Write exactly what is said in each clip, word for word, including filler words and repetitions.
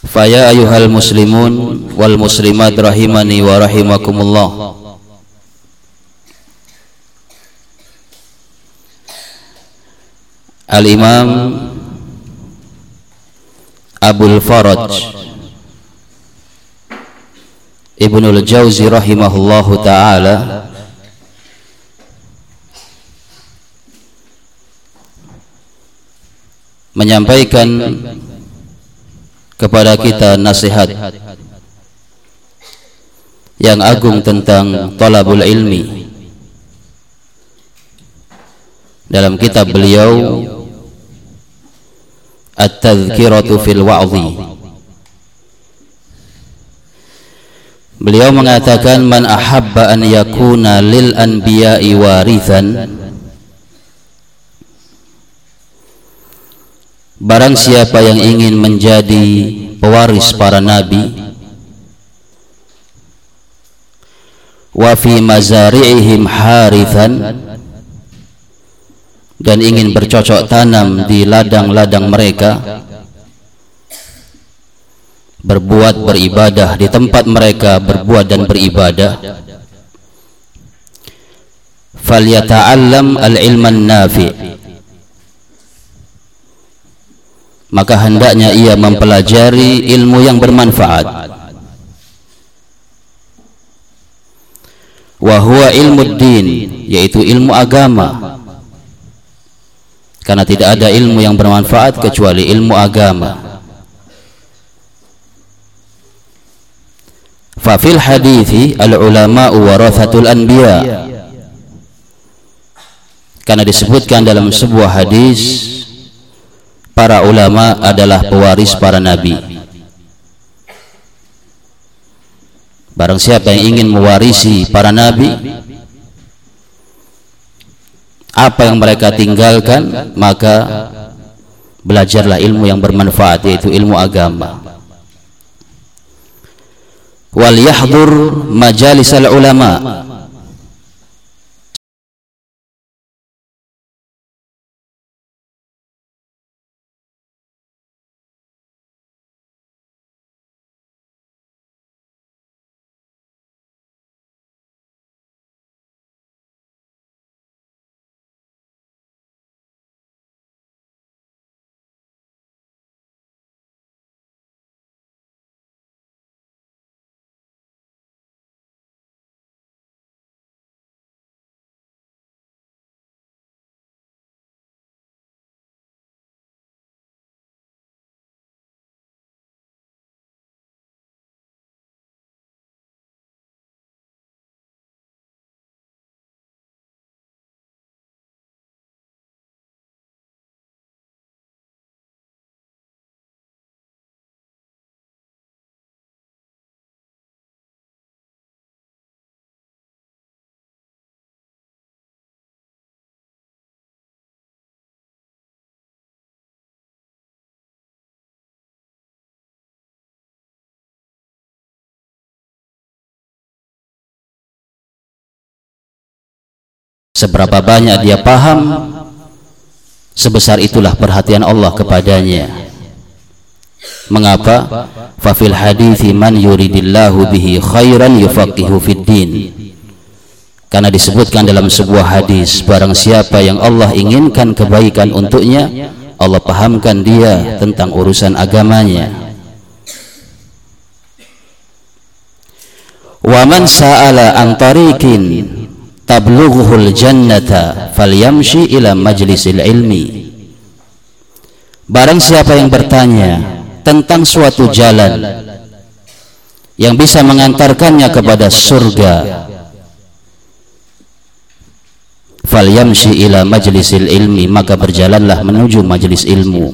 Faya ayuhal muslimun wal muslimat rahimani wa rahimakumullah. Al-Imam Abul Faraj Ibnul Jauzi rahimahullahu ta'ala menyampaikan kepada kita nasihat yang agung tentang talabul ilmi. Dalam kitab beliau At-Tadhkiratu fil Wa'dhi, beliau mengatakan, man ahabba an yakuna lil anbiya'i warithan, barang siapa yang ingin menjadi pewaris para nabi, wa fi mazari'ihim harithan, dan ingin bercocok tanam di ladang-ladang mereka, berbuat beribadah di tempat mereka berbuat dan beribadah, falyata'allam al-ilman nafi', maka hendaknya ia mempelajari ilmu yang bermanfaat. Wa huwa ilmuddin, yaitu ilmu agama, karena tidak ada ilmu yang bermanfaat kecuali ilmu agama. Fa fil hadithi al-ulama'u warathatul anbiya, karena disebutkan dalam sebuah hadis, para ulama adalah pewaris para nabi. Barang siapa yang ingin mewarisi para nabi, apa yang mereka tinggalkan, maka belajarlah ilmu yang bermanfaat, yaitu ilmu agama. Wal yahdhur majalisal ulama, seberapa banyak dia paham, sebesar itulah perhatian Allah kepadanya. Mengapa? Fa fil hadithi man yuridillahu bihi khairan yufaqihu fid din, karena disebutkan dalam sebuah hadis, barang siapa yang Allah inginkan kebaikan untuknya, Allah pahamkan dia tentang urusan agamanya. Wa man sa'ala an tariqin tablughuhul jannata falyamshi ila majlisil ilmi, barang siapa yang bertanya tentang suatu jalan yang bisa mengantarkannya kepada surga, falyamshi ila majlisil ilmi, maka berjalanlah menuju majelis ilmu.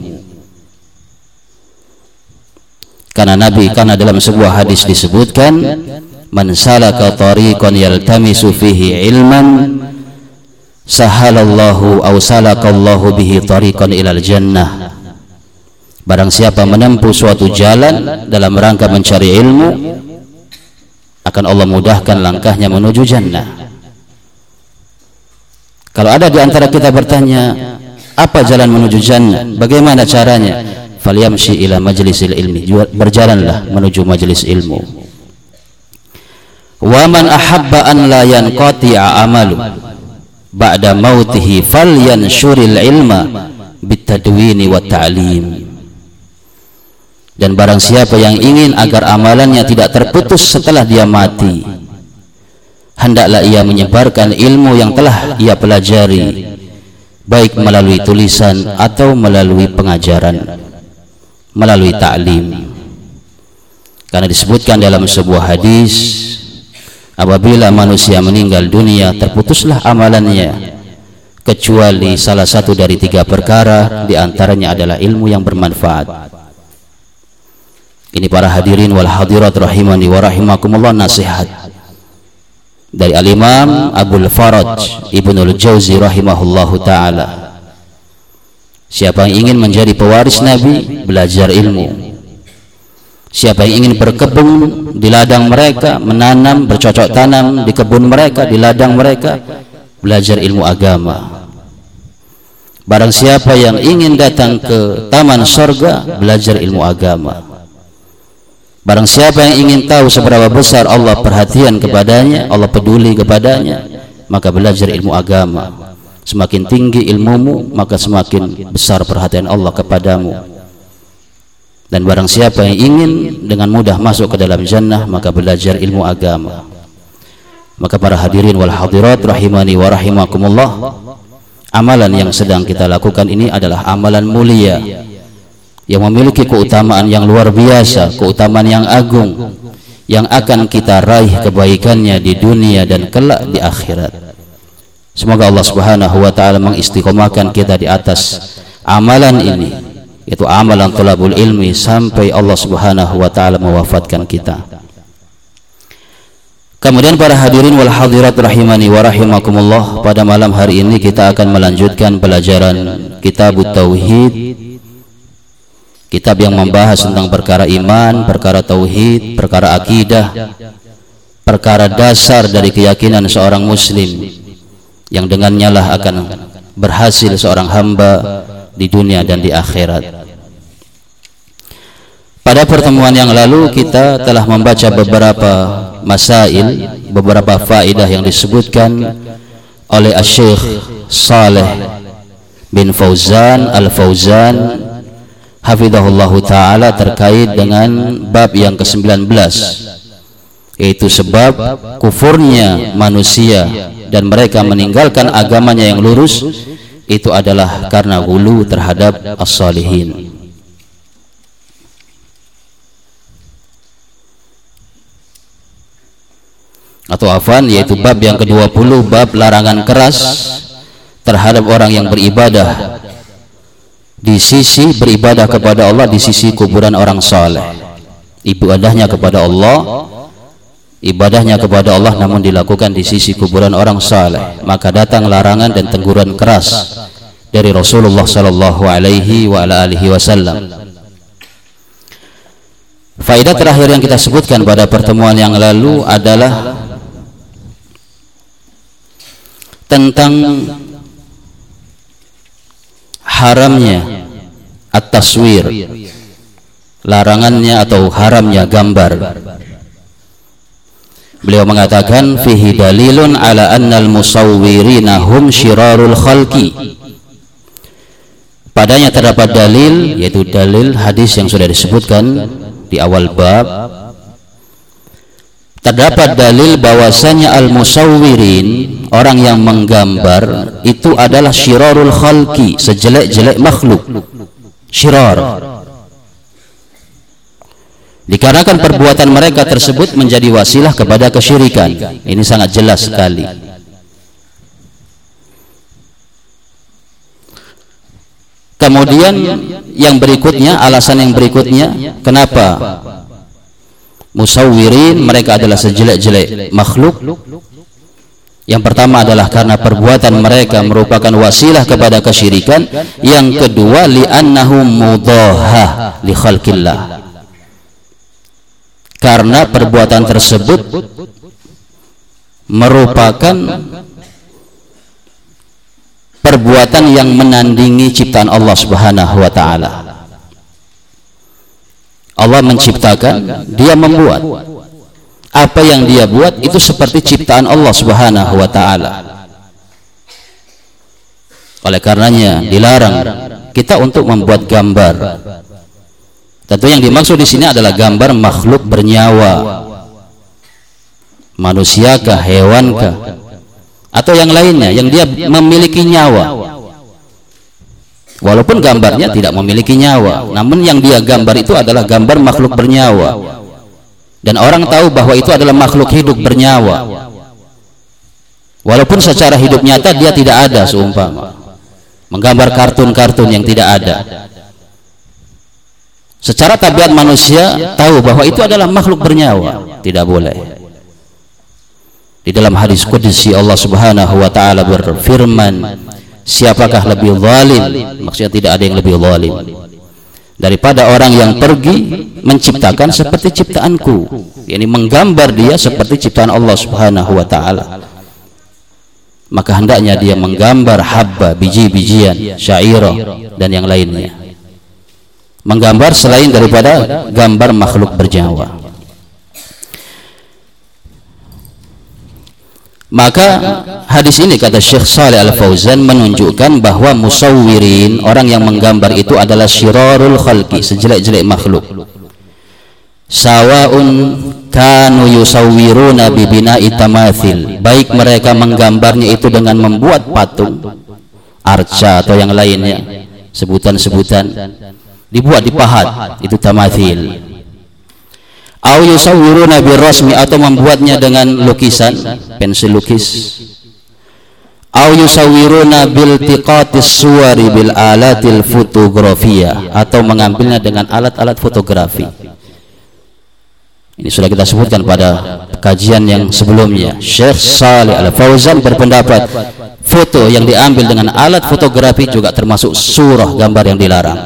Karena Nabi, karena dalam sebuah hadis disebutkan, man salaka tariqan yaltamisu fihi ilman sahalallahu aw salakallahu bihi tariqan ilal jannah, barang siapa menempuh suatu jalan dalam rangka mencari ilmu, akan Allah mudahkan langkahnya menuju jannah. Kalau ada di antara kita bertanya, apa jalan menuju jannah, bagaimana caranya? falyamshi ila majlisil ilmi, berjalanlah menuju majelis ilmu. Wa man ahabba an la yanqati'a amalu ba'da mautihi falyanshuril ilma bitadwini wa ta'lim. Dan barang siapa yang ingin agar amalannya tidak terputus setelah dia mati, hendaklah ia menyebarkan ilmu yang telah ia pelajari, baik melalui tulisan atau melalui pengajaran, melalui ta'lim. Karena disebutkan dalam sebuah hadis, apabila manusia meninggal dunia, terputuslah amalannya kecuali salah satu dari tiga perkara, diantaranya adalah ilmu yang bermanfaat. Ini para hadirin wal hadirat rahimani wa rahimakumullah, nasihat dari al-Imam Abul Faraj Ibnul Jauzi rahimahullahu ta'ala. Siapa yang ingin menjadi pewaris Nabi, belajar ilmu. Siapa yang ingin berkebun di ladang mereka, menanam, bercocok tanam di kebun mereka, di ladang mereka, belajar ilmu agama. Barang siapa yang ingin datang ke taman surga, belajar ilmu agama. Barang siapa yang ingin tahu seberapa besar Allah perhatian kepadanya, Allah peduli kepadanya, maka belajar ilmu agama. Semakin tinggi ilmumu, maka semakin besar perhatian Allah kepadamu. Dan barang siapa yang ingin dengan mudah masuk ke dalam jannah, maka belajar ilmu agama. Maka para hadirin wal hadirat rahimani wa rahimakumullah, amalan yang sedang kita lakukan ini adalah amalan mulia yang memiliki keutamaan yang luar biasa, keutamaan yang agung, yang akan kita raih kebaikannya di dunia dan kelak di akhirat. Semoga Allah Subhanahu wa ta'ala mengistiqomahkan kita di atas amalan ini, yaitu amalan thalabul ilmi, sampai Allah Subhanahu wa ta'ala mewafatkan kita. Kemudian para hadirin wal hadirat rahimani wa rahimakumullah, pada malam hari ini kita akan melanjutkan pelajaran Kitab Tauhid, kitab yang membahas tentang perkara iman, perkara tauhid, perkara akidah, perkara dasar dari keyakinan seorang muslim, yang dengannya lah akan berhasil seorang hamba di dunia dan di akhirat. Pada pertemuan yang lalu kita telah membaca beberapa masail, beberapa faedah yang disebutkan oleh Asy-Syaikh Shalih bin Fauzan Al-Fauzan hafizahullahu ta'ala terkait dengan bab yang ke sembilan belas, yaitu sebab kufurnya manusia dan mereka meninggalkan agamanya yang lurus itu adalah karena ghulu terhadap as-salihin. Atau afan, yaitu bab yang ke dua puluh, bab larangan keras terhadap orang yang beribadah di sisi beribadah kepada Allah di sisi kuburan orang saleh. Ibadahnya kepada Allah, ibadahnya kepada Allah namun dilakukan di sisi kuburan orang saleh, maka datang larangan dan teguran keras dari Rasulullah sallallahu alaihi wa ala alihi wasallam. Faedah terakhir yang kita sebutkan pada pertemuan yang lalu adalah tentang haramnya at-taswir, larangannya atau haramnya gambar. Beliau mengatakan fihi dalilun ala annal musawwirina hum syirarul khalqi. Padanya terdapat dalil, yaitu dalil hadis yang sudah disebutkan di awal bab. Terdapat dalil bahwasanya al-musawwirin, orang yang menggambar, itu adalah syirarul khalqi, sejelek-jelek makhluk. Syirar, dikarenakan perbuatan mereka tersebut menjadi wasilah kepada kesyirikan. Ini sangat jelas sekali. Kemudian yang berikutnya, alasan yang berikutnya, kenapa musawwirin mereka adalah sejelek-jelek makhluk? Yang pertama adalah karena perbuatan mereka merupakan wasilah kepada kesyirikan. Yang kedua, li'annahum mudahah li khalqillah, karena perbuatan tersebut merupakan perbuatan yang menandingi ciptaan Allah Subhanahu wa ta'ala. Allah menciptakan, dia membuat. Apa yang dia buat itu seperti ciptaan Allah Subhanahu wa taala. Oleh karenanya dilarang kita untuk membuat gambar. Tentu yang dimaksud di sini adalah gambar makhluk bernyawa, manusiakah, hewankah, atau yang lainnya yang dia memiliki nyawa. Walaupun gambarnya tidak memiliki nyawa, namun yang dia gambar itu adalah gambar makhluk bernyawa, dan orang tahu bahwa itu adalah makhluk hidup bernyawa, walaupun secara hidup nyata dia tidak ada. Seumpama menggambar kartun-kartun yang tidak ada, secara tabiat manusia tahu bahwa itu adalah makhluk bernyawa, tidak boleh. Di dalam hadis qudsi Allah Subhanahu wa taala berfirman, siapakah lebih zalim? Maksudnya tidak ada yang lebih zalim daripada orang yang pergi menciptakan seperti ciptaanku, yakni menggambar dia seperti ciptaan Allah Subhanahu wa taala. Maka hendaknya dia menggambar habba, biji-bijian, syairah dan yang lainnya, menggambar selain daripada gambar makhluk bernyawa. Maka hadis ini, kata Syekh Shalih Al Fauzan, menunjukkan bahwa musawwirin, orang yang menggambar itu adalah syirarul khalqi, sejelek-jelek makhluk. Sawaun kanu yusawwiruna bi bina'i tamathil, baik mereka menggambarnya itu dengan membuat patung, arca atau yang lainnya, sebutan-sebutan dibuat, dipahat, itu tamathil. Au yusawwiruna birrasmi, atau membuatnya dengan lukisan, pensil lukis. Au yusawwiruna biltiqatis suwari bil alatil fotografia, atau mengambilnya dengan alat-alat fotografi. Ini sudah kita sebutkan pada kajian yang sebelumnya. Syekh Shalih Al Fauzan berpendapat foto yang diambil dengan alat fotografi juga termasuk surah, gambar yang dilarang.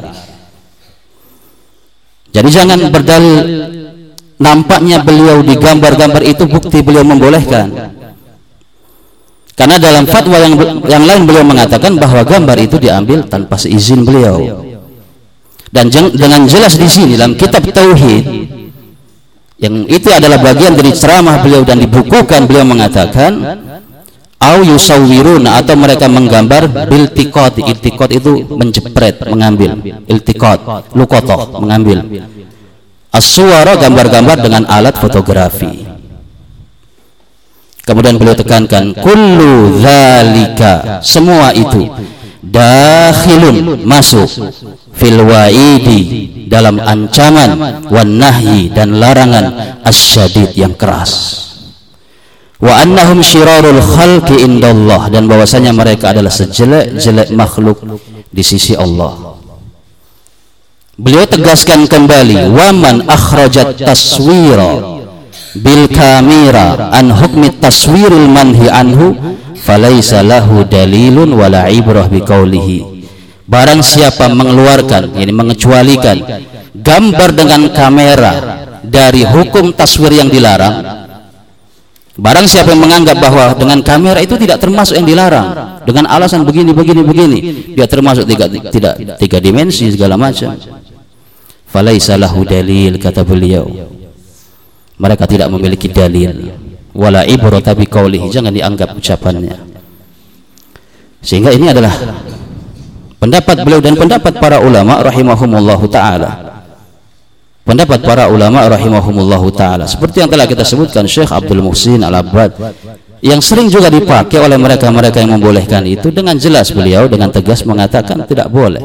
Jadi jangan berdalil nampaknya beliau di gambar-gambar itu bukti beliau membolehkan, karena dalam fatwa yang yang lain beliau mengatakan bahwa gambar itu diambil tanpa seizin beliau. Dan dengan jelas di sini dalam kitab Tauhid, yang itu adalah bagian dari ceramah beliau dan dibukukan, beliau mengatakan au yusawwiruna, atau mereka menggambar biltiqat. Iltiqat itu menjepret, mengambil. Iltiqat, luqatah, mengambil. As-suwara, gambar-gambar dengan alat fotografi. Kemudian beliau tekankan kullu dzalika, semua itu dakhilun, masuk, fil wa'idi, dalam ancaman, wan nahyi, dan larangan, asyadid, yang keras. Wa annahum syirarul khalqi indallah, dan bahwasanya mereka adalah sejelek-jelek makhluk di sisi Allah. Beliau tegaskan kembali, waman akhrajat taswira bil kamera an hukmi taswiril manhi anhu falaysa lahu dalilun wala ibrah biqaulihi. Barang siapa mengeluarkan, ini mengecualikan gambar dengan kamera dari hukum taswir yang dilarang, barang siapa yang menganggap bahwa dengan kamera itu tidak termasuk yang dilarang, dengan alasan begini begini begini, dia termasuk tiga, tidak tiga dimensi segala macam, falaisa lahu dalil, kata beliau, mereka tidak memiliki dalil, wala ibrata biqaulihi, jangan dianggap ucapannya. Sehingga ini adalah pendapat beliau dan pendapat para ulama rahimahumullahu ta'ala, pendapat para ulama rahimahumullahu ta'ala, seperti yang telah kita sebutkan Syekh Abdul Muhsin Al-Abbad, yang sering juga dipakai oleh mereka-mereka yang membolehkan itu. Dengan jelas beliau dengan tegas mengatakan tidak boleh.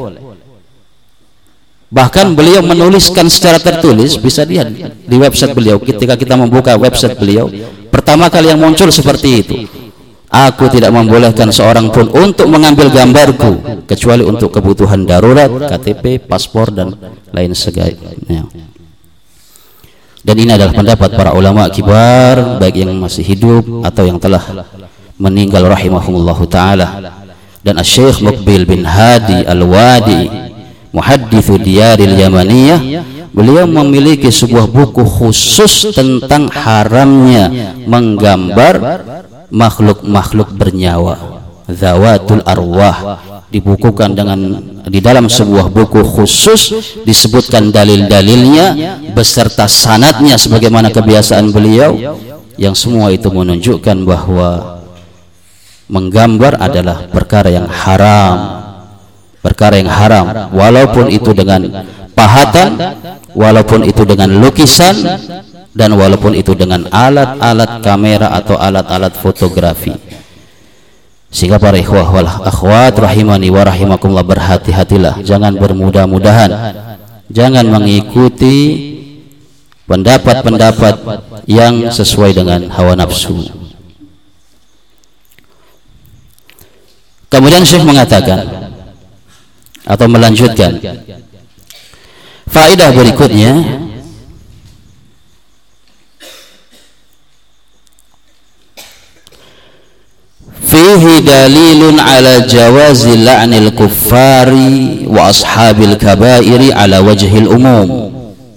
Bahkan beliau menuliskan secara tertulis, bisa lihat di website beliau, ketika kita membuka website beliau, pertama kali yang muncul seperti itu, aku tidak membolehkan seorang pun untuk mengambil gambarku kecuali untuk kebutuhan darurat, K T P, paspor, dan lain sebagainya. Dan ini adalah pendapat para ulama kibar, baik yang masih hidup atau yang telah meninggal rahimahumullahu ta'ala. Dan Syekh Muqbil bin Hadi Al-Wadi, muhaddithu diyaril Yamaniyah, beliau memiliki sebuah buku khusus tentang haramnya menggambar makhluk-makhluk bernyawa, zawatul arwah, dibukukan dengan di dalam sebuah buku khusus, disebutkan dalil-dalilnya beserta sanadnya sebagaimana kebiasaan beliau, yang semua itu menunjukkan bahwa menggambar adalah perkara yang haram, perkara yang haram, walaupun itu dengan pahatan, walaupun itu dengan lukisan, dan walaupun itu dengan alat-alat kamera atau alat-alat fotografi. Sehingga para ikhwah wal akhwat rahimani wa rahimakumullah, berhati-hatilah, jangan bermudah-mudahan, jangan mengikuti pendapat-pendapat yang sesuai dengan hawa nafsu. Kemudian Syekh mengatakan atau melanjutkan faedah berikutnya, fihi dalilun ala jawazi la'nil kuffari wa ashabil kabairi ala wajhil umum.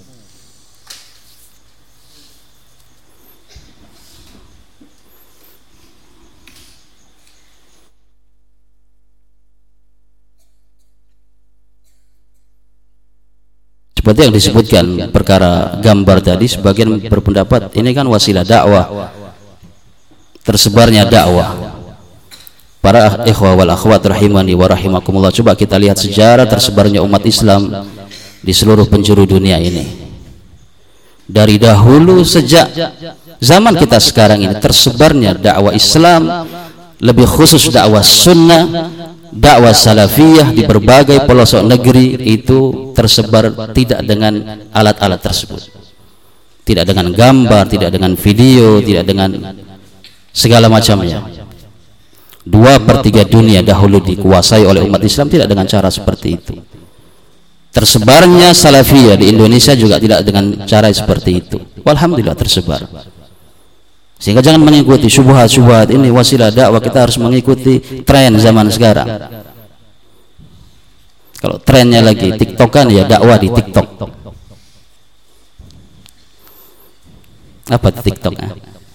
Seperti yang disebutkan perkara gambar tadi, sebagian berpendapat ini kan wasilah dakwah, tersebarnya dakwah. Para ikhwah wal akhwat rahimani wa rahimakumullah, coba kita lihat sejarah tersebarnya umat Islam di seluruh penjuru dunia ini. Dari dahulu sejak zaman kita sekarang ini, tersebarnya dakwah Islam, lebih khusus dakwah sunnah, dakwah salafiyah di berbagai pelosok negeri itu tersebar tidak dengan alat-alat tersebut, tidak dengan gambar, tidak dengan video, tidak dengan segala macamnya. Dua per tiga dunia dahulu dikuasai oleh umat Islam tidak dengan cara seperti itu. Tersebarnya salafiyah di Indonesia juga tidak dengan cara seperti itu. Alhamdulillah tersebar. Sehingga jangan mengikuti syubhat-syubhat ini wasilah dakwah, kita harus mengikuti tren zaman sekarang. Kalau trennya lagi TikTokan, ya dakwah di TikTok. Apa TikTok? Eh?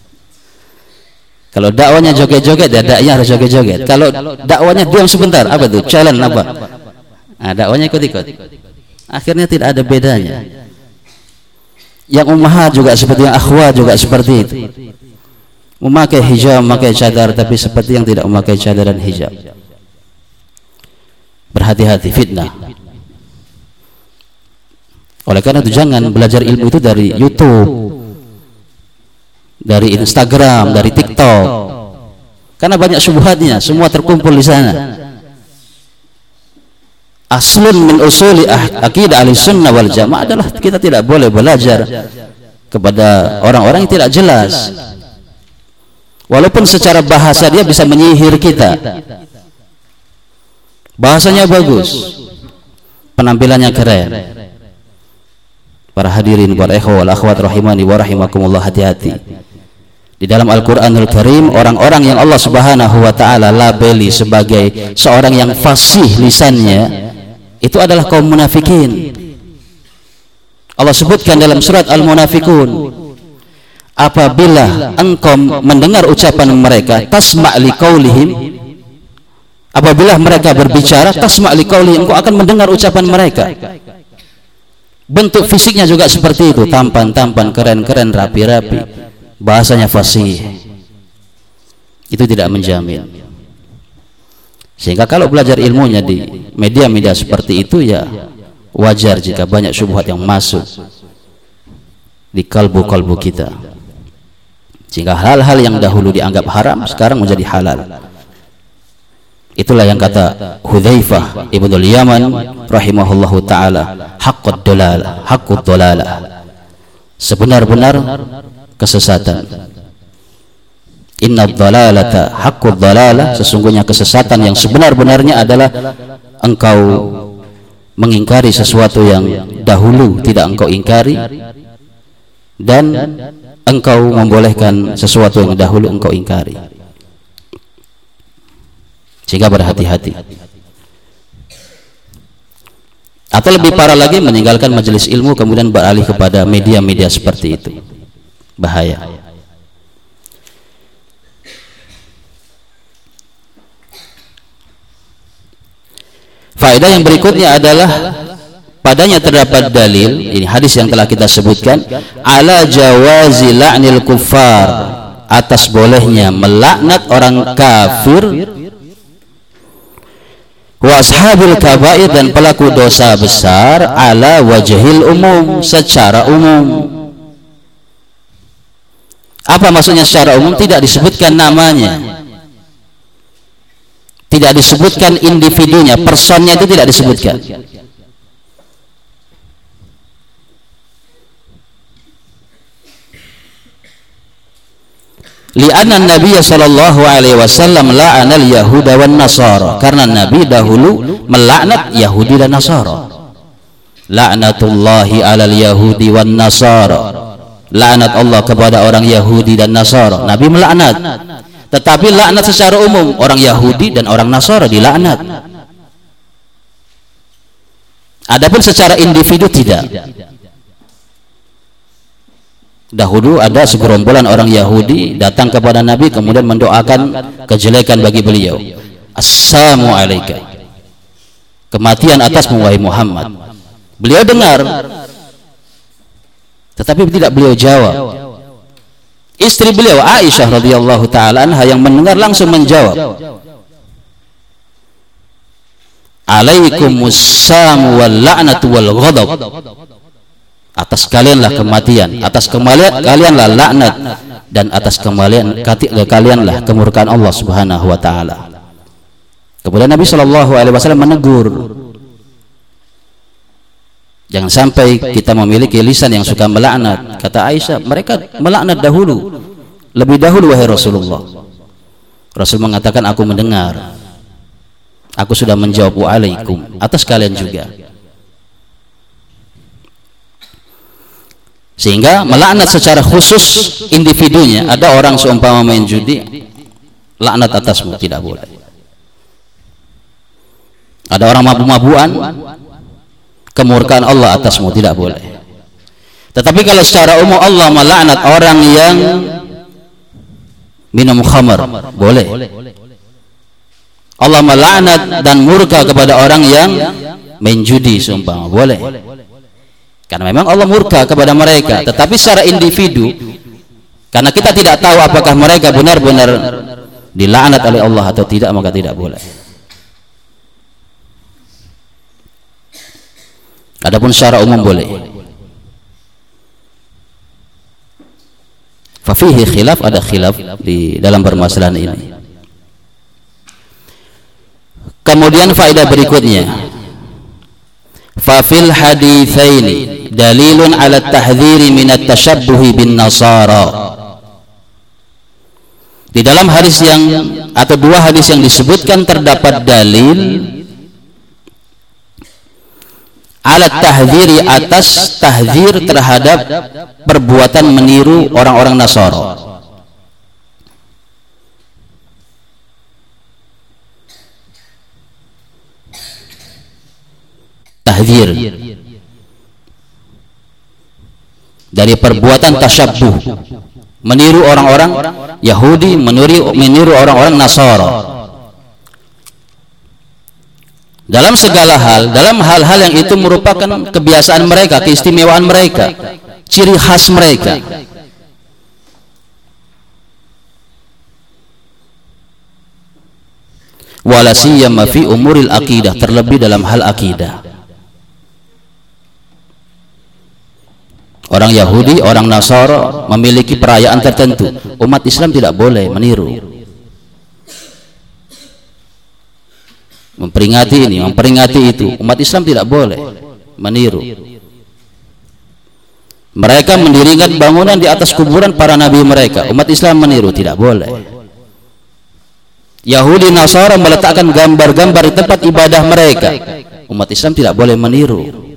Kalau dakwanya joget-joget, ya dakwanya harus joget-joget. Kalau dakwanya diam sebentar, apa tuh? Challenge apa? Nah, dakwanya ikut-ikut. Akhirnya tidak ada bedanya. Yang ummahat juga seperti yang akhwat juga seperti itu. Memakai hijab, memakai cadar, tapi seperti yang tidak memakai cadar dan hijab. Berhati-hati, fitnah. Oleh karena itu jangan belajar ilmu itu dari YouTube, dari Instagram, dari TikTok, karena banyak syubhatnya, semua terkumpul di sana. Aslun min usuli aqidah ahlussunnah wal jamaah adalah kita tidak boleh belajar kepada orang-orang yang tidak jelas, walaupun secara bahasa dia bisa menyihir kita, bahasanya bagus, penampilannya keren. Para hadirin, para ikhwah wal akhwat rahimani wa rahimakumullah, hati-hati. Di dalam Al-Quranul Karim, orang-orang yang Allah Subhanahu wa ta'ala labeli sebagai seorang yang fasih lisannya, itu adalah kaum munafikin. Allah sebutkan dalam surat Al-Munafikun, apabila engkau mendengar ucapan mereka, tasma' liqaulihim, apabila mereka berbicara, tasma' liqaulihim, engkau akan mendengar ucapan mereka. Bentuk fisiknya juga seperti itu, tampan-tampan, keren-keren, rapi-rapi, bahasanya fasih. Itu tidak menjamin. Sehingga kalau belajar ilmunya di media-media seperti itu, ya wajar jika banyak syubhat yang masuk di kalbu-kalbu kita, sehingga hal-hal yang dahulu dianggap haram sekarang menjadi halal. Itulah yang kata Hudzaifah ibnul Yaman rahimahullahu ta'ala, haqqud dalalah, haqqud dalalah, sebenar-benar kesesatan. Inna dhalalata haqqud dhalalah, sesungguhnya kesesatan yang sebenar-benarnya adalah engkau mengingkari sesuatu yang dahulu tidak engkau ingkari, dan engkau membolehkan sesuatu yang dahulu engkau ingkari. Sehingga berhati-hati. Atau lebih parah lagi, meninggalkan majelis ilmu kemudian beralih kepada media-media seperti itu. Bahaya. Faedah yang berikutnya adalah padanya terdapat dalil, ini hadis yang telah kita sebutkan, ala jawazi la'nil kuffar, atas bolehnya melaknat orang kafir, wa ashabil kabair, dan pelaku dosa besar, ala wajhil umum, secara umum. Apa maksudnya secara umum? Tidak disebutkan namanya, tidak disebutkan individunya, personnya itu tidak disebutkan. Li'anna Nabi sallallahu alaihi wasallam la'anal yahuda wan nasara, karena Nabi dahulu melaknat Yahudi dan Nasara. La'natullahi 'alal yahudi wan nasara, laknat Allah kepada orang Yahudi dan Nasara. Nabi melaknat, tetapi laknat secara umum, orang Yahudi dan orang Nasara dilaknat. Adapun secara individu tidak. Dahulu ada segerombolan orang Yahudi datang kepada Nabi kemudian mendoakan kejelekan bagi beliau. Assalamu alayka, kematian atasmu wahai Muhammad. Beliau dengar, tetapi tidak beliau jawab. Istri beliau Aisyah radhiyallahu taala anha yang mendengar langsung menjawab, alaikumussalam wal la'natu wal ghadab, atas kalianlah kematian, atas kemalian kalianlah laknat, dan atas kemalian kalianlah kemurkaan Allah Subhanahu wa taala. Kemudian Nabi sallallahu alaihi wasallam menegur, jangan sampai kita memiliki lisan yang suka melaknat. Kata Aisyah, mereka melaknat dahulu, lebih dahulu wahai Rasulullah. Rasul mengatakan, aku mendengar, aku sudah menjawab wa'alaikum, atas kalian juga. Sehingga melaknat secara khusus individunya, ada orang seumpama main judi, laknat atasmu, tidak boleh. Ada orang mabuk-mabuan, kemurkaan Allah atasmu, tidak boleh. Tetapi kalau secara umum Allah melaknat orang yang minum khamar, boleh. Allah melaknat dan murka kepada orang yang main judi seumpama, boleh. Karena memang Allah murka kepada mereka. Tetapi secara individu, karena kita tidak tahu apakah mereka benar-benar dilaknat oleh Allah atau tidak, maka tidak boleh. Adapun secara umum boleh. Fafihi khilaf, ada khilaf di dalam permasalahan ini. Kemudian faedah berikutnya, fafil haditsaini dalilun ala tahdhiri minat tashabbuhi bin nasara. Di dalam hadis yang atau dua hadis yang disebutkan terdapat dalil ala tahdhiri, atas tahdzir terhadap perbuatan meniru orang-orang Nasara. Tahdzir dari perbuatan tasyabbuh, meniru orang-orang Yahudi, meniru meniru orang-orang Nasara dalam segala hal, dalam hal-hal yang itu merupakan kebiasaan mereka, keistimewaan mereka, ciri khas mereka. Wala siyama fi umuril aqidah, terlebih dalam hal akidah. Orang Yahudi, orang Nasara memiliki perayaan tertentu, umat Islam tidak boleh meniru, memperingati ini, memperingati itu. Umat Islam tidak boleh meniru. Mereka mendirikan bangunan di atas kuburan para nabi mereka, umat Islam meniru, tidak boleh. Yahudi Nasara meletakkan gambar-gambar di tempat ibadah mereka, umat Islam tidak boleh meniru.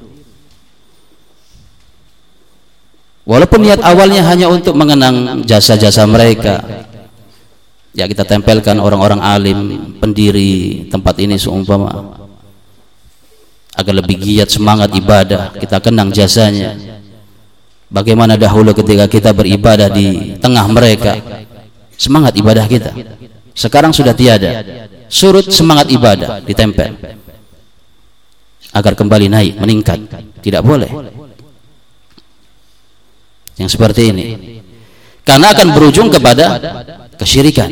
Walaupun niat awalnya hanya untuk mengenang jasa-jasa mereka, ya kita tempelkan orang-orang alim, pendiri tempat ini seumpama, agar lebih giat semangat ibadah, kita kenang jasanya. Bagaimana dahulu ketika kita beribadah di tengah mereka, semangat ibadah kita. Sekarang sudah tiada, surut semangat ibadah, ditempel. agar kembali naik, meningkat. Tidak boleh yang seperti ini, karena akan berujung kepada kesyirikan.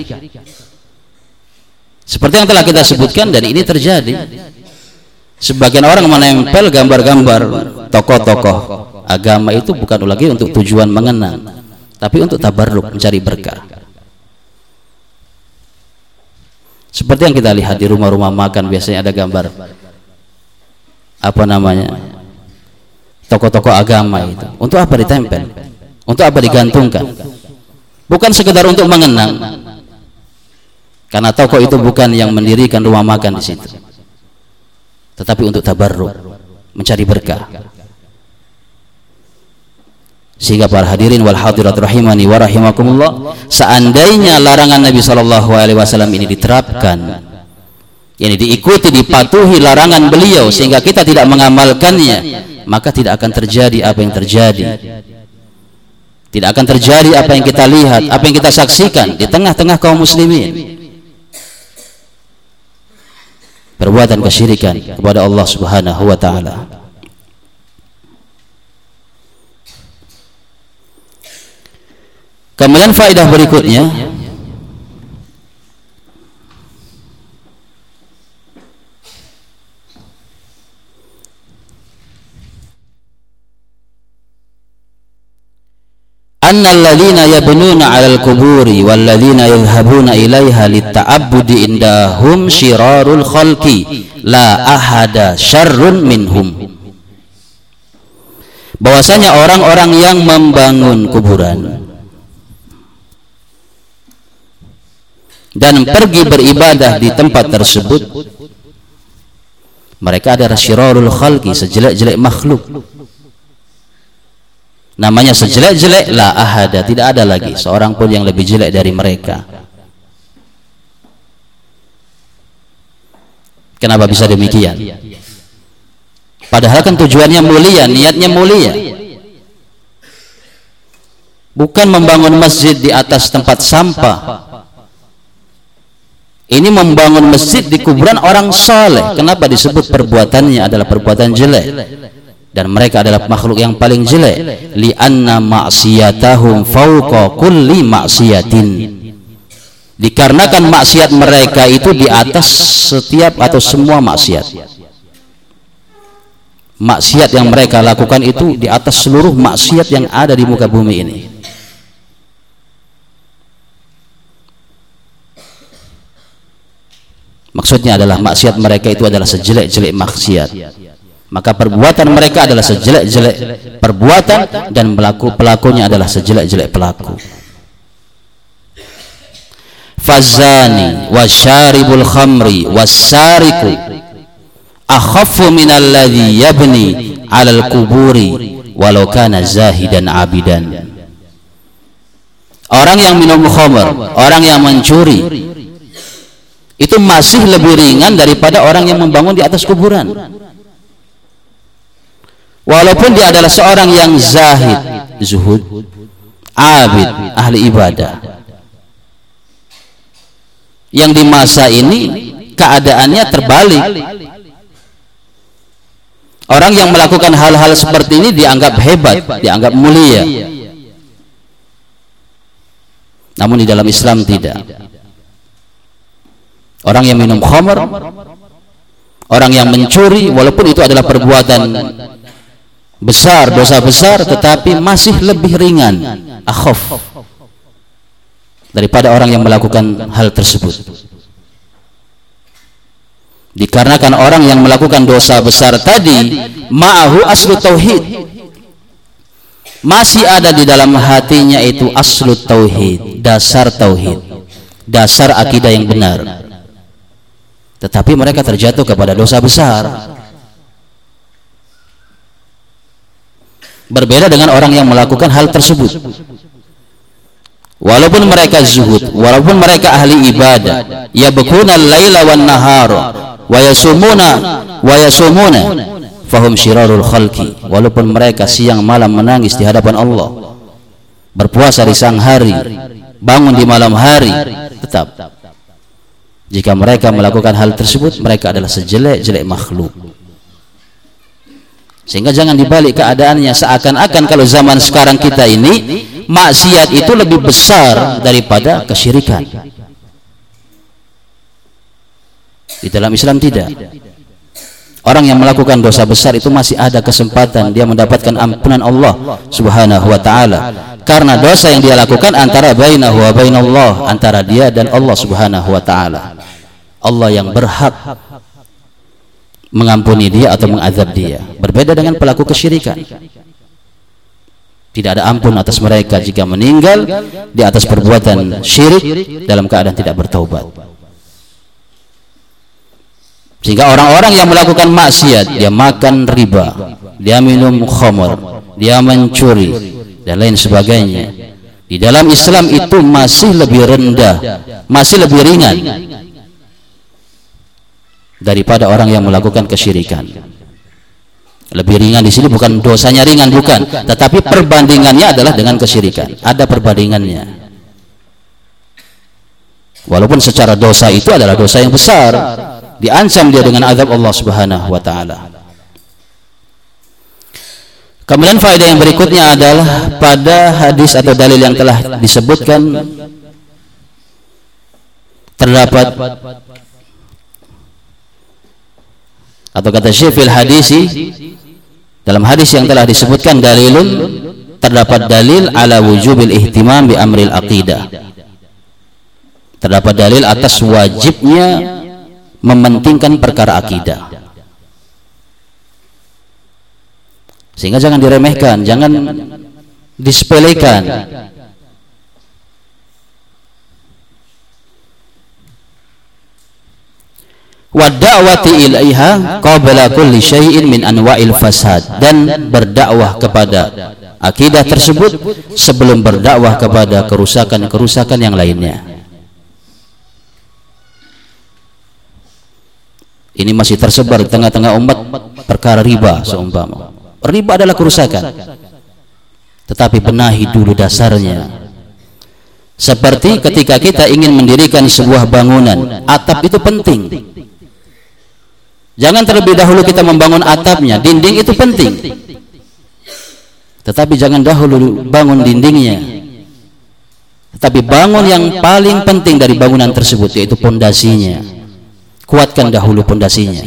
Seperti yang telah kita sebutkan, dan ini terjadi. Sebagian orang menempel gambar-gambar tokoh-tokoh agama itu bukan lagi untuk tujuan mengenang, tapi untuk tabarruk, mencari berkah. Seperti yang kita lihat di rumah-rumah makan, biasanya ada gambar apa namanya, tokoh-tokoh agama itu. Untuk apa ditempel? Untuk apa digantungkan? Bukan sekedar untuk mengenang, karena tokoh itu bukan yang mendirikan rumah makan di situ, tetapi untuk tabarruk, mencari berkah. Sehingga para hadirin wal hadirat rahimani wa rahimakumullah, seandainya larangan Nabi sallallahu alaihi wasallam ini diterapkan, yakni diikuti, dipatuhi larangan beliau, sehingga kita tidak mengamalkannya, maka tidak akan terjadi apa yang terjadi. Tidak akan terjadi apa yang kita lihat, apa yang kita saksikan di tengah-tengah kaum muslimin. Perbuatan kesyirikan kepada Allah Subhanahu wa taala. Kemudian faedah berikutnya, annal ladzina yabnuna 'alal quburi wal ladzina yadhhabuna ilaiha litta'abbudi indahum syirarul khalqi la ahada syarrun minhum. Bahwasanya orang-orang yang membangun kuburan dan pergi beribadah di tempat tersebut, mereka adalah syirarul khalqi, sejelek-jelek makhluk. Namanya sejelek-jelek, la ahada, tidak ada lagi seorang pun yang lebih jelek dari mereka. Kenapa bisa demikian? Padahal kan tujuannya mulia, niatnya mulia. Bukan membangun masjid di atas tempat sampah. Ini membangun masjid di kuburan orang saleh. Kenapa disebut perbuatannya adalah perbuatan jelek? Dan mereka adalah makhluk yang paling jelek. Li'anna ma'siyatahum fawqa kulli ma'siyatin. Dikarenakan maksiat mereka itu di atas setiap atau semua maksiat. Maksiat yang mereka lakukan itu di atas seluruh maksiat yang ada di muka bumi ini. Maksudnya adalah maksiat mereka itu adalah sejelek-jelek maksiat. Maka perbuatan mereka adalah sejelek-jelek perbuatan, dan pelaku pelakunya adalah sejelek-jelek pelaku. Fazani wasyaribul khamri wassariqu akhaffu minal ladzi yabni 'alal quburi walau kana zahidan abidan. Orang yang minum khamr, orang yang mencuri, itu masih lebih ringan daripada orang yang membangun di atas kuburan. Walaupun dia adalah seorang yang zahid, zuhud, abid, ahli ibadah. Yang di masa ini keadaannya terbalik. Orang yang melakukan hal-hal seperti ini dianggap hebat, dianggap mulia. Namun di dalam Islam tidak. Orang yang minum khamr, orang yang mencuri, walaupun itu adalah perbuatan besar, dosa besar, tetapi masih lebih ringan, akhaf, daripada orang yang melakukan hal tersebut. Dikarenakan orang yang melakukan dosa besar tadi ma'ahu aslu tauhid, masih ada di dalam hatinya itu aslu tauhid, dasar tauhid, dasar akidah yang benar, tetapi mereka terjatuh kepada dosa besar. Berbeda dengan orang yang melakukan hal tersebut. Walaupun mereka zuhud, walaupun mereka ahli ibadah, yabkuna al-laila wan nahara wa yasumuna wa yasumuna fahum syirarul khalqi. Walaupun mereka siang malam menangis di hadapan Allah, berpuasa di siang hari, bangun di malam hari, tetap jika mereka melakukan hal tersebut, mereka adalah sejelek-jelek makhluk. Sehingga jangan dibalik keadaannya seakan-akan kalau zaman sekarang kita ini maksiat itu lebih besar daripada kesyirikan. Di dalam Islam tidak. Orang yang melakukan dosa besar itu masih ada kesempatan dia mendapatkan ampunan Allah Subhanahu wa taala. Karena dosa yang dia lakukan antara bainahu wa bainallah, antara dia dan Allah Subhanahu wa taala. Allah yang berhak mengampuni dia atau mengazab dia. Berbeda dengan pelaku kesyirikan. Tidak ada ampun atas mereka jika meninggal di atas perbuatan syirik dalam keadaan tidak bertaubat. Sehingga orang-orang yang melakukan maksiat, dia makan riba, dia minum khamr, dia mencuri dan lain sebagainya, di dalam Islam itu masih lebih rendah, masih lebih ringan daripada orang yang melakukan kesyirikan. Lebih ringan di sini bukan dosanya ringan, bukan, tetapi perbandingannya adalah dengan kesyirikan. Ada perbandingannya. Walaupun secara dosa itu adalah dosa yang besar, diancam dia dengan azab Allah Subhanahu wa taala. Kemudian faedah yang berikutnya adalah pada hadis atau dalil yang telah disebutkan terdapat, atau kata Syekh fil hadisi, dalam hadis yang telah disebutkan dalilun, terdapat dalil ala wujubil ihtimam bi amril aqidah. Terdapat dalil atas wajibnya mementingkan perkara akidah. Sehingga jangan diremehkan, jangan disepelekan. Wa da'wati ilaiha qabla kulli syai'in min anwa'il fasad, dan berdakwah kepada akidah tersebut sebelum berdakwah kepada kerusakan-kerusakan yang lainnya. Ini masih tersebar di tengah-tengah umat perkara riba seumpama. Riba adalah kerusakan. Tetapi benahi dulu dasarnya. Seperti ketika kita ingin mendirikan sebuah bangunan, atap itu penting. Jangan terlebih dahulu kita membangun atapnya, dinding itu penting. Tetapi jangan dahulu bangun dindingnya. Tetapi bangun yang paling penting dari bangunan tersebut, yaitu pondasinya. Kuatkan dahulu pondasinya,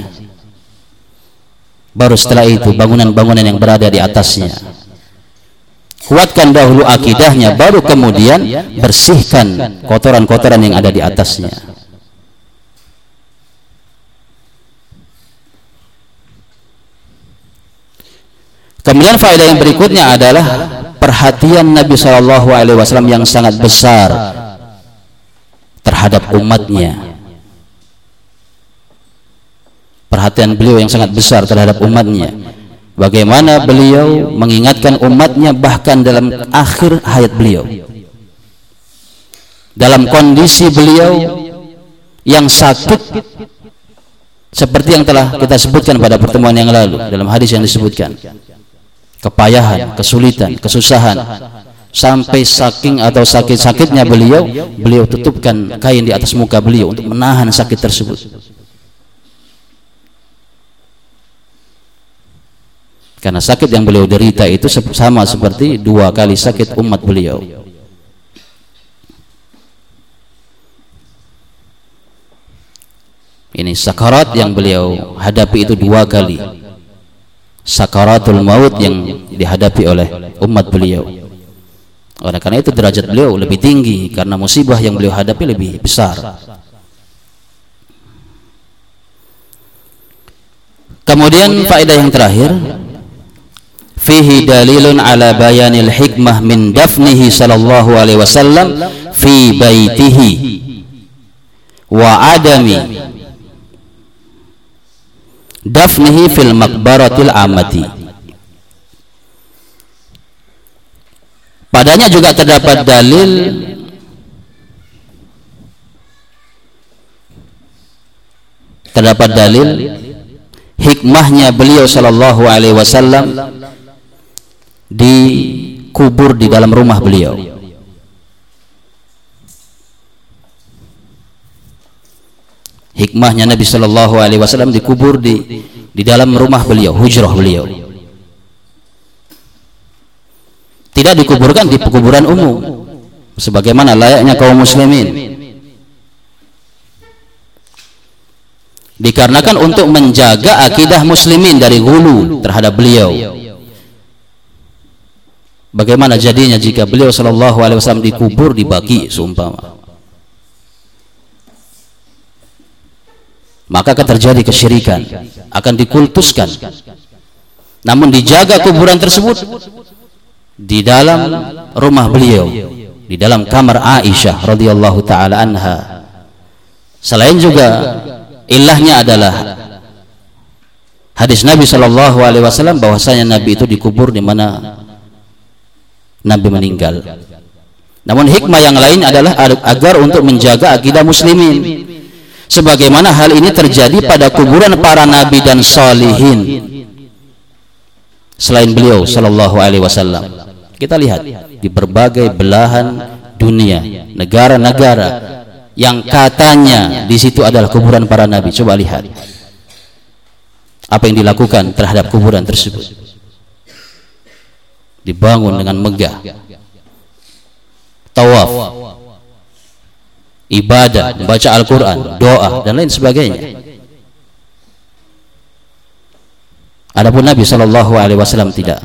baru setelah itu bangunan-bangunan yang berada di atasnya. Kuatkan dahulu akidahnya, baru kemudian bersihkan kotoran-kotoran yang ada di atasnya. Kemudian faedah yang berikutnya adalah perhatian Nabi shallallahu alaihi wasallam yang sangat besar terhadap umatnya. Perhatian beliau yang sangat besar terhadap umatnya. Bagaimana beliau mengingatkan umatnya bahkan dalam akhir hayat beliau, dalam kondisi beliau yang sakit, seperti yang telah kita sebutkan pada pertemuan yang lalu dalam hadis yang disebutkan, kepayahan, kesulitan, kesusahan, sampai saking atau sakit-sakitnya beliau, beliau tutupkan kain di atas muka beliau untuk menahan sakit tersebut. Karena sakit yang beliau derita itu sama seperti dua kali sakit umat beliau. Ini sakarat yang beliau hadapi itu dua kali. Sakaratul maut yang dihadapi oleh umat beliau. Oleh karena itu derajat beliau lebih tinggi, karena musibah yang beliau hadapi lebih besar. Kemudian faedah yang terakhir, fihi dalilun ala bayanil hikmah min dafnihi sallallahu alaihi wasallam fi baitihi wa adami dafnihi fil maqbaratil amati. Padanya juga terdapat dalil terdapat dalil hikmahnya beliau sallallahu alaihi wasallam dikubur di dalam rumah beliau. Hikmahnya Nabi Shallallahu Alaihi Wasallam dikubur di di dalam rumah beliau, hujrah beliau. tidak dikuburkan di kuburan umum sebagaimana layaknya kaum muslimin. Dikarenakan untuk menjaga akidah muslimin dari ghulu terhadap beliau. Bagaimana jadinya jika beliau sallallahu alaihi wasallam dikubur di Baqi seumpama? Maka akan terjadi kesyirikan, akan dikultuskan. Namun dijaga kuburan tersebut di dalam rumah beliau, di dalam kamar Aisyah radhiyallahu taala anha. Selain juga ilahnya adalah hadis Nabi sallallahu alaihi wasallam bahwasanya Nabi itu dikubur di mana Nabi meninggal. Namun hikmah yang lain adalah agar untuk menjaga akidah muslimin. Sebagaimana hal ini terjadi pada kuburan para nabi dan salihin selain beliau sallallahu alaihi wasallam. Kita lihat di berbagai belahan dunia, negara-negara yang katanya di situ adalah kuburan para nabi. Coba lihat apa yang dilakukan terhadap kuburan tersebut. Dibangun dengan megah, tawaf, ibadah, membaca Al-Quran, doa dan lain sebagainya. Adapun Nabi sallallahu alaihi wasallam tidak.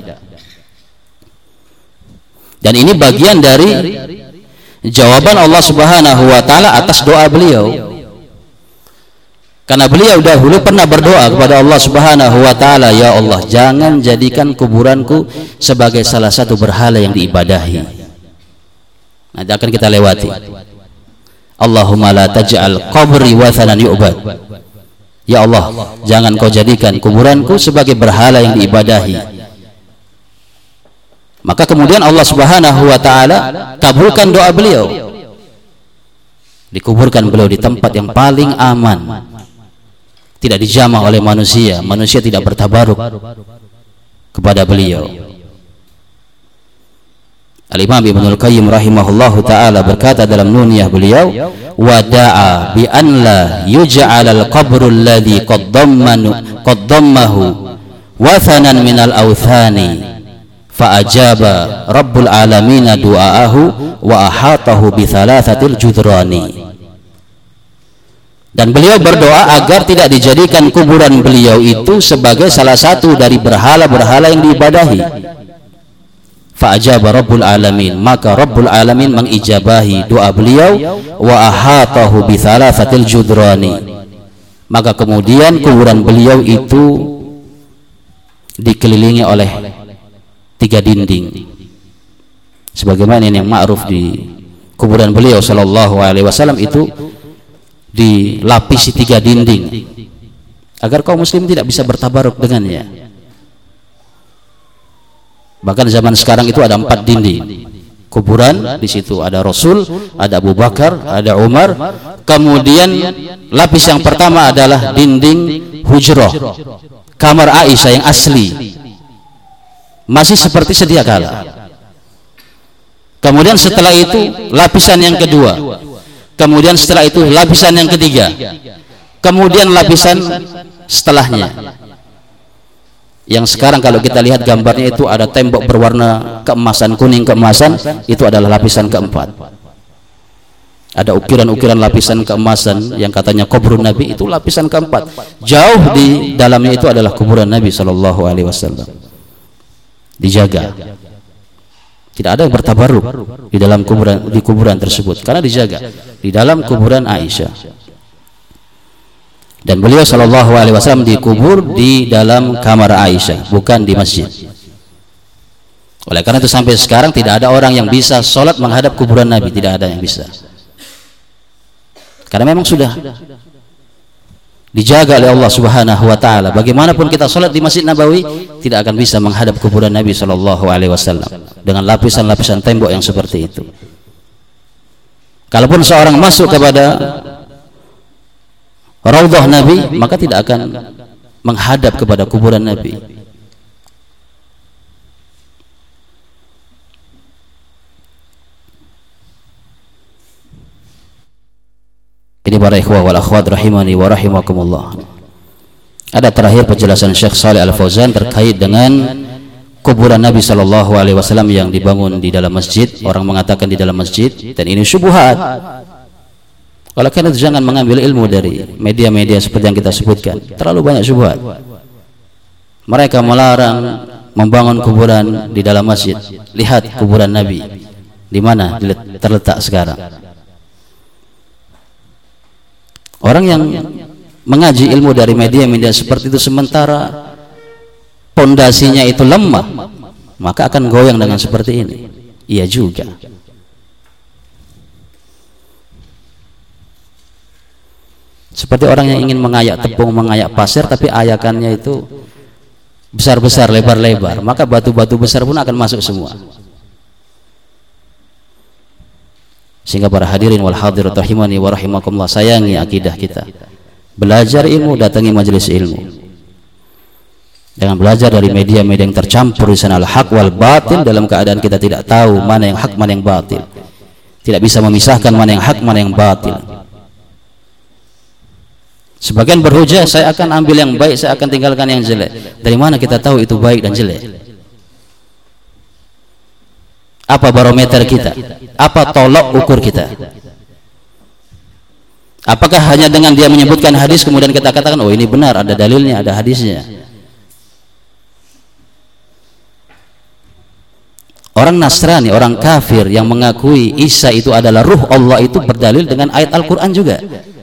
Dan ini bagian dari jawaban Allah Subhanahu wa taala atas doa beliau. Karena beliau dahulu pernah berdoa kepada Allah Subhanahu wa taala, ya Allah, jangan jadikan kuburanku sebagai salah satu berhala yang diibadahi. Nanti akan kita lewati. Allahumma la taj'al qabri wathanan yu'bad. Ya Allah, jangan kau jadikan kuburanku sebagai berhala yang diibadahi. Maka kemudian Allah Subhanahu wa taala kabulkan doa beliau. Dikuburkan beliau di tempat yang paling aman. Tidak dijamah oleh manusia, manusia tidak bertabaruk kepada beliau. Al-Imam Ibnul Qayyim rahimahullahu ta'ala berkata dalam nuniyah beliau, wada'a bi an la yuj'al al-qabru alladhi qaddammahu wathanan minal awthani fa'ajaba Rabbul Alamina du'aahu wa ahatahu bi thalathatil judrani. Dan beliau berdoa agar tidak dijadikan kuburan beliau itu sebagai salah satu dari berhala-berhala yang diibadahi. Fa'ajaba Rabbul Alamin, maka Rabbul Alamin mengijabahi doa beliau, wa ahatahu bi thalathatil judrani. Maka kemudian kuburan beliau itu dikelilingi oleh tiga dinding. Sebagaimana yang ma'ruf di kuburan beliau sallallahu alaihi wasallam itu dilapisi tiga dinding agar kaum muslim tidak bisa bertabaruk dengannya. Bahkan zaman sekarang itu ada empat dinding kuburan. Di situ ada Rasul, ada Abu Bakar, ada Umar. Kemudian lapis yang pertama adalah dinding hujrah, kamar Aisyah yang asli, masih seperti sedia kala. Kemudian setelah itu lapisan yang kedua. Kemudian setelah itu lapisan yang ketiga. Kemudian lapisan setelahnya. Yang sekarang kalau kita lihat gambarnya itu ada tembok berwarna keemasan, kuning keemasan, itu adalah lapisan keempat. Ada ukiran-ukiran lapisan keemasan yang katanya kuburan Nabi, itu lapisan keempat. Jauh di dalamnya itu adalah kuburan Nabi sallallahu alaihi wasallam. Dijaga. Tidak ada yang bertabaruk di dalam kuburan, di kuburan tersebut karena dijaga di dalam kuburan Aisyah. Dan beliau sallallahu alaihi wasallam dikubur di dalam kamar Aisyah, bukan di masjid. Oleh karena itu sampai sekarang tidak ada orang yang bisa sholat menghadap kuburan Nabi, tidak ada yang bisa. Karena memang sudah dijaga oleh Allah Subhanahu wa taala. Bagaimanapun kita sholat di Masjid Nabawi tidak akan bisa menghadap kuburan Nabi sallallahu alaihi wasallam dengan lapisan-lapisan tembok yang seperti itu. Kalaupun seorang masuk kepada raudhah Nabi, maka tidak akan menghadap kepada kuburan Nabi. Ini para ikhwah wal akhwat rahimani wa rahimakumullah. Ada terakhir penjelasan Syekh Shalih Al Fauzan terkait dengan kuburan Nabi Shallallahu Alaihi Wasallam yang dibangun di dalam masjid. Orang mengatakan di dalam masjid, dan ini syubhat. Oleh karena itu jangan mengambil ilmu dari media-media seperti yang kita sebutkan. Terlalu banyak syubhat. Mereka melarang membangun kuburan di dalam masjid. Lihat kuburan Nabi di mana terletak sekarang. Orang yang mengaji ilmu dari media-media seperti itu sementara pondasinya itu lemah, maka akan goyang dengan seperti ini. Iya juga. Seperti orang yang ingin mengayak tepung, mengayak pasir, tapi ayakannya itu besar-besar, lebar-lebar, maka batu-batu besar pun akan masuk semua. Sehingga para hadirin wal hadirat rahimani wa rahimakumullah, sayangi akidah kita. Belajar ilmu, datangi majelis ilmu. Jangan belajar dari media-media yang tercampur di sana al-haq wal batil, dalam keadaan kita tidak tahu mana yang hak, mana yang batil. Tidak bisa memisahkan mana yang hak, mana yang batil. Sebagian berhujah, saya akan ambil yang baik, saya akan tinggalkan yang jelek. Dari mana kita tahu itu baik dan jelek? Apa barometer kita? Apa tolok ukur kita? Apakah hanya dengan dia menyebutkan hadis kemudian kita katakan, oh ini benar, ada dalilnya, ada hadisnya? Orang Nasrani, orang kafir yang mengakui Isa itu adalah ruh Allah itu berdalil dengan ayat Al-Quran juga.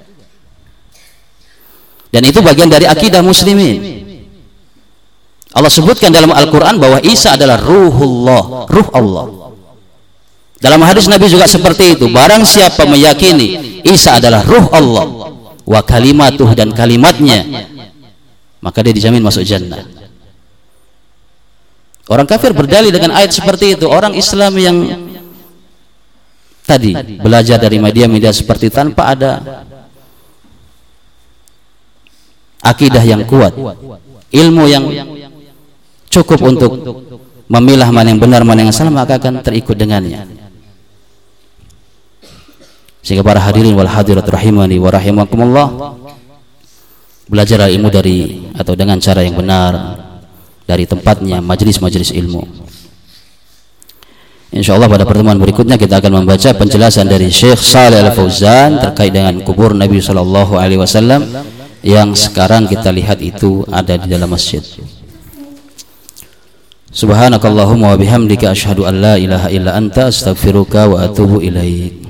Dan itu bagian dari akidah muslimin. Allah sebutkan dalam Al-Quran bahwa Isa adalah ruhullah, ruh Allah. Dalam hadis Nabi juga seperti itu. Barang siapa meyakini Isa adalah ruh Allah wa kalimatuh, dan kalimatnya, maka dia dijamin masuk jannah. Orang kafir berdalil dengan ayat seperti itu. Orang Islam yang tadi belajar dari media-media seperti tanpa ada akidah yang kuat, ilmu yang cukup untuk memilah mana yang benar, mana yang salah, maka akan terikut dengannya. Sehingga para hadirin wal hadirat rahimani wa rahimakumullah, belajar ilmu dari atau dengan cara yang benar dari tempatnya, majelis-majelis ilmu. Insyaallah pada pertemuan berikutnya kita akan membaca penjelasan dari Syekh Shalih Al Fauzan terkait dengan kubur Nabi Shallallahu Alaihi Wasallam yang sekarang kita lihat itu ada di dalam masjid. Subhanakallahumma wa bihamdika asyhadu an la ilaha illa anta astaghfiruka wa atubu ilaik.